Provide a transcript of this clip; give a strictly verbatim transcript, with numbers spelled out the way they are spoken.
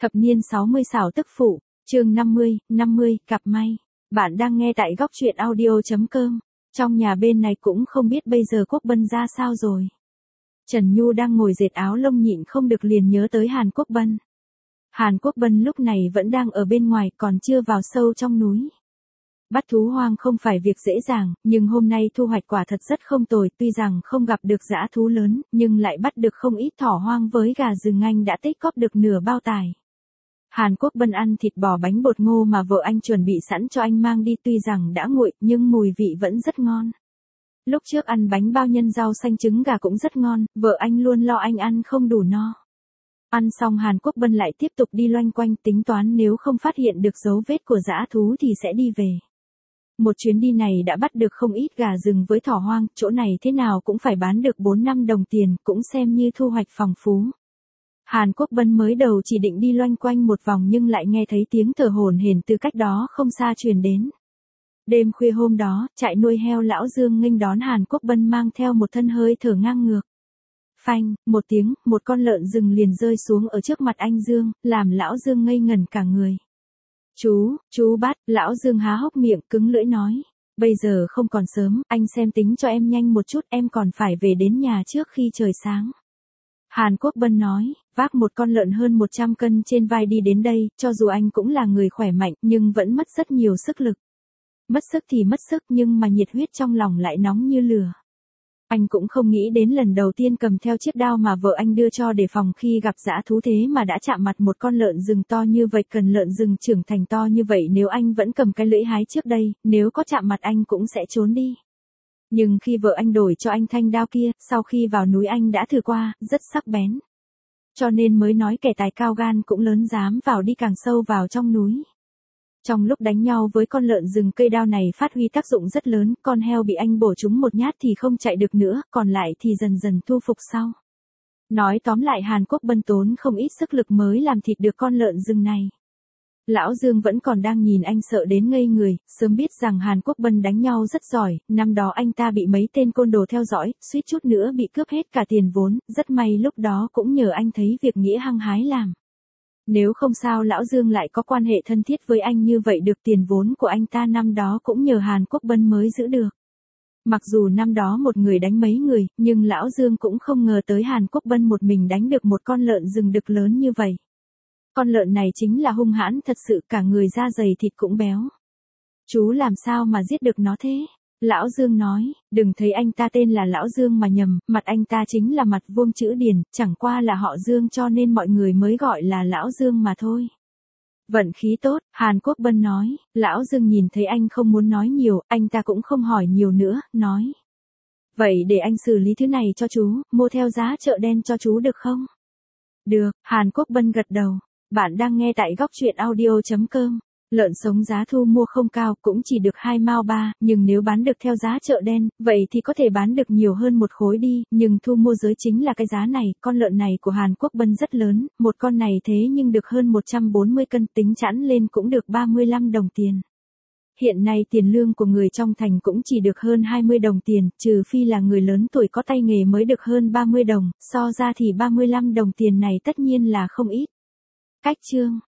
Thập niên sáu mươi xảo tức phụ, chương năm mươi, năm mươi, cặp may. Bạn đang nghe tại góc truyện audio chấm com. Trong nhà bên này cũng không biết bây giờ Quốc Bân ra sao rồi. Trần Nhu đang ngồi dệt áo lông nhịn không được liền nhớ tới Hàn Quốc Bân. Hàn Quốc Bân lúc này vẫn đang ở bên ngoài còn chưa vào sâu trong núi. Bắt thú hoang không phải việc dễ dàng, nhưng hôm nay thu hoạch quả thật rất không tồi, tuy rằng không gặp được dã thú lớn, nhưng lại bắt được không ít thỏ hoang với gà rừng anh đã tích cóp được nửa bao tải. Hàn Quốc Bân ăn thịt bò bánh bột ngô mà vợ anh chuẩn bị sẵn cho anh mang đi tuy rằng đã nguội nhưng mùi vị vẫn rất ngon. Lúc trước ăn bánh bao nhân rau xanh trứng gà cũng rất ngon, vợ anh luôn lo anh ăn không đủ no. Ăn xong Hàn Quốc Bân lại tiếp tục đi loanh quanh tính toán nếu không phát hiện được dấu vết của dã thú thì sẽ đi về. Một chuyến đi này đã bắt được không ít gà rừng với thỏ hoang, chỗ này thế nào cũng phải bán được bốn năm đồng tiền, cũng xem như thu hoạch phong phú. Hàn Quốc Bân mới đầu chỉ định đi loanh quanh một vòng nhưng lại nghe thấy tiếng thở hổn hển từ cách đó không xa truyền đến. Đêm khuya hôm đó, trại nuôi heo lão Dương nghênh đón Hàn Quốc Bân mang theo một thân hơi thở ngang ngược. Phanh, một tiếng, một con lợn rừng liền rơi xuống ở trước mặt anh Dương, làm lão Dương ngây ngẩn cả người. Chú, chú bắt, lão Dương há hốc miệng cứng lưỡi nói. Bây giờ không còn sớm, anh xem tính cho em nhanh một chút, em còn phải về đến nhà trước khi trời sáng. Hàn Quốc Bân nói, vác một con lợn hơn một trăm cân trên vai đi đến đây, cho dù anh cũng là người khỏe mạnh nhưng vẫn mất rất nhiều sức lực. Mất sức thì mất sức nhưng mà nhiệt huyết trong lòng lại nóng như lửa. Anh cũng không nghĩ đến lần đầu tiên cầm theo chiếc đao mà vợ anh đưa cho để phòng khi gặp dã thú thế mà đã chạm mặt một con lợn rừng to như vậy. Cần lợn rừng trưởng thành to như vậy nếu anh vẫn cầm cái lưỡi hái trước đây, nếu có chạm mặt anh cũng sẽ trốn đi. Nhưng khi vợ anh đổi cho anh thanh đao kia, sau khi vào núi anh đã thử qua, rất sắc bén. Cho nên mới nói kẻ tài cao gan cũng lớn dám vào đi càng sâu vào trong núi. Trong lúc đánh nhau với con lợn rừng cây đao này phát huy tác dụng rất lớn, con heo bị anh bổ trúng một nhát thì không chạy được nữa, còn lại thì dần dần thu phục sau. Nói tóm lại Hàn Quốc Bân tốn không ít sức lực mới làm thịt được con lợn rừng này. Lão Dương vẫn còn đang nhìn anh sợ đến ngây người, sớm biết rằng Hàn Quốc Bân đánh nhau rất giỏi, năm đó anh ta bị mấy tên côn đồ theo dõi, suýt chút nữa bị cướp hết cả tiền vốn, rất may lúc đó cũng nhờ anh thấy việc nghĩa hăng hái làm. Nếu không sao lão Dương lại có quan hệ thân thiết với anh như vậy được, tiền vốn của anh ta năm đó cũng nhờ Hàn Quốc Bân mới giữ được. Mặc dù năm đó một người đánh mấy người, nhưng lão Dương cũng không ngờ tới Hàn Quốc Bân một mình đánh được một con lợn rừng đực lớn như vậy. Con lợn này chính là hung hãn thật sự, cả người da dày thịt cũng béo. Chú làm sao mà giết được nó thế? Lão Dương nói, đừng thấy anh ta tên là Lão Dương mà nhầm, mặt anh ta chính là mặt vuông chữ điền, chẳng qua là họ Dương cho nên mọi người mới gọi là Lão Dương mà thôi. Vận khí tốt, Hàn Quốc Bân nói, Lão Dương nhìn thấy anh không muốn nói nhiều, anh ta cũng không hỏi nhiều nữa, nói. Vậy để anh xử lý thứ này cho chú, mua theo giá chợ đen cho chú được không? Được, Hàn Quốc Bân gật đầu. Bạn đang nghe tại góc truyện audio chấm com. Lợn sống giá thu mua không cao, cũng chỉ được hai mao ba, nhưng nếu bán được theo giá chợ đen, vậy thì có thể bán được nhiều hơn một khối đi, nhưng thu mua giới chính là cái giá này. Con lợn này của Hàn Quốc Bân rất lớn, một con này thế nhưng được hơn một trăm bốn mươi cân, tính chẵn lên cũng được ba mươi lăm đồng tiền. Hiện nay tiền lương của người trong thành cũng chỉ được hơn hai mươi đồng tiền, trừ phi là người lớn tuổi có tay nghề mới được hơn ba mươi đồng, so ra thì ba mươi lăm đồng tiền này tất nhiên là không ít. Cách chương